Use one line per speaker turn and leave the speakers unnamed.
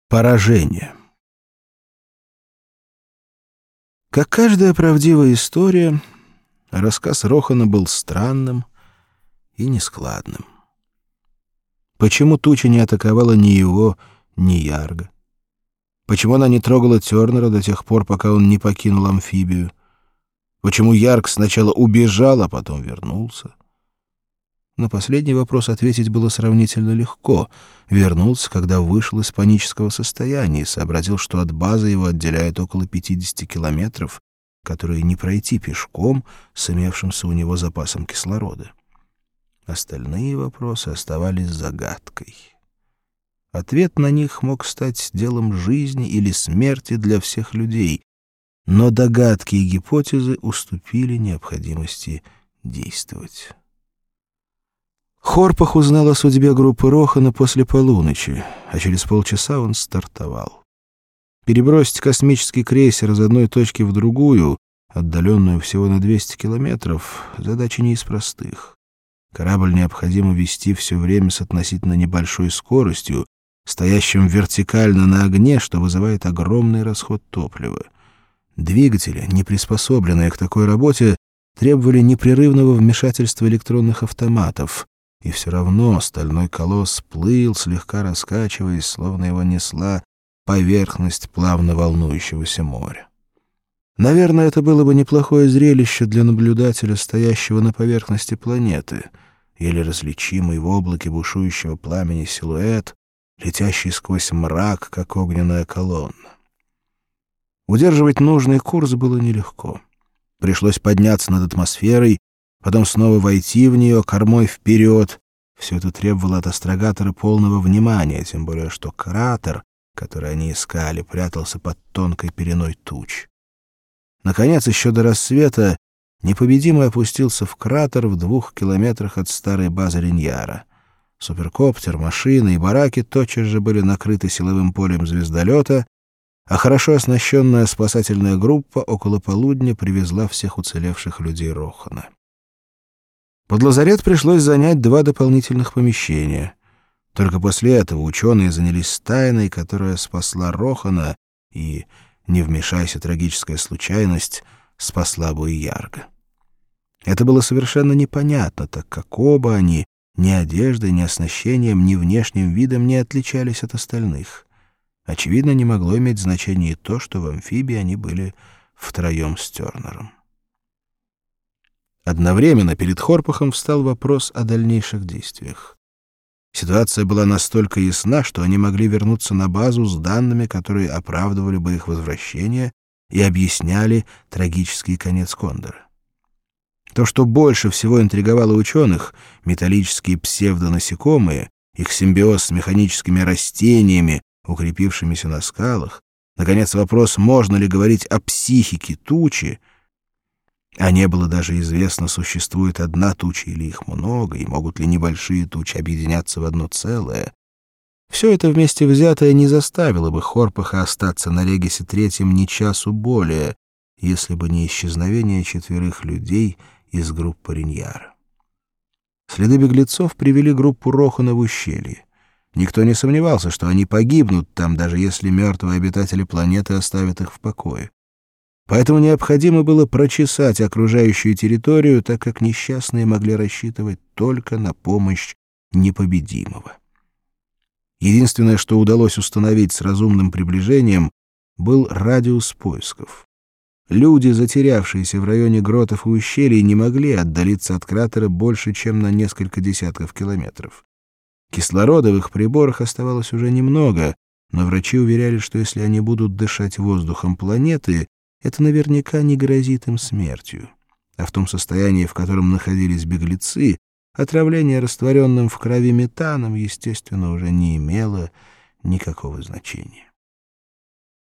Поражение. Как каждая правдивая история, рассказ Рохана был странным и нескладным. Почему туча не атаковала ни его, ни Ярга? Почему она не трогала Тернера до тех пор, пока он не покинул амфибию? Почему Ярг сначала убежал, а потом вернулся? На последний вопрос ответить было сравнительно легко. Вернулся, когда вышел из панического состояния и сообразил, что от базы его отделяет около 50 километров, которые не пройти пешком с имевшимся у него запасом кислорода. Остальные вопросы оставались загадкой. Ответ на них мог стать делом жизни или смерти для всех людей, но догадки и гипотезы уступили необходимости действовать. Хорпах узнал о судьбе группы Рохана после полуночи, а через полчаса он стартовал. Перебросить космический крейсер из одной точки в другую, отдаленную всего на 200 километров, задача не из простых. Корабль необходимо вести все время с относительно небольшой скоростью, стоящим вертикально на огне, что вызывает огромный расход топлива. Двигатели, не приспособленные к такой работе, требовали непрерывного вмешательства электронных автоматов, и все равно стальной колосс плыл, слегка раскачиваясь, словно его несла поверхность плавно волнующегося моря. Наверное, это было бы неплохое зрелище для наблюдателя, стоящего на поверхности планеты, или различимый в облаке бушующего пламени силуэт, летящий сквозь мрак, как огненная колонна. Удерживать нужный курс было нелегко. Пришлось подняться над атмосферой, потом снова войти в нее кормой вперед. Все это требовало от астрогатора полного внимания, тем более что кратер, который они искали, прятался под тонкой пеленой туч. Наконец, еще до рассвета, непобедимый опустился в кратер в 2 километрах от старой базы Риньяра. Суперкоптер, машины и бараки тотчас же были накрыты силовым полем звездолета, а хорошо оснащенная спасательная группа около полудня привезла всех уцелевших людей Рохана. Под лазарет пришлось занять 2 дополнительных помещения. Только после этого ученые занялись тайной, которая спасла Рохана и, не вмешайся трагическая случайность, спасла бы и Ярга. Это было совершенно непонятно, так как оба они ни одеждой, ни оснащением, ни внешним видом не отличались от остальных. Очевидно, не могло иметь значения и то, что в амфибии они были втроем с Тернером. Одновременно перед Хорпахом встал вопрос о дальнейших действиях. Ситуация была настолько ясна, что они могли вернуться на базу с данными, которые оправдывали бы их возвращение и объясняли трагический конец Кондора. То, что больше всего интриговало ученых, металлические псевдонасекомые, их симбиоз с механическими растениями, укрепившимися на скалах, наконец, вопрос, можно ли говорить о психике тучи, а не было даже известно, существует одна туча или их много, и могут ли небольшие тучи объединяться в одно целое. Все это вместе взятое не заставило бы Хорпаха остаться на Регисе третьем ни часу более, если бы не исчезновение 4 людей из группы Риньяра. Следы беглецов привели группу Рохана в ущелье. Никто не сомневался, что они погибнут там, даже если мертвые обитатели планеты оставят их в покое. Поэтому необходимо было прочесать окружающую территорию, так как несчастные могли рассчитывать только на помощь непобедимого. Единственное, что удалось установить с разумным приближением, был радиус поисков. Люди, затерявшиеся в районе гротов и ущелий, не могли отдалиться от кратера больше, чем на несколько десятков километров. Кислорода в их приборах оставалось уже немного, но врачи уверяли, что если они будут дышать воздухом планеты, это наверняка не грозит им смертью. А в том состоянии, в котором находились беглецы, отравление растворенным в крови метаном, естественно, уже не имело никакого значения.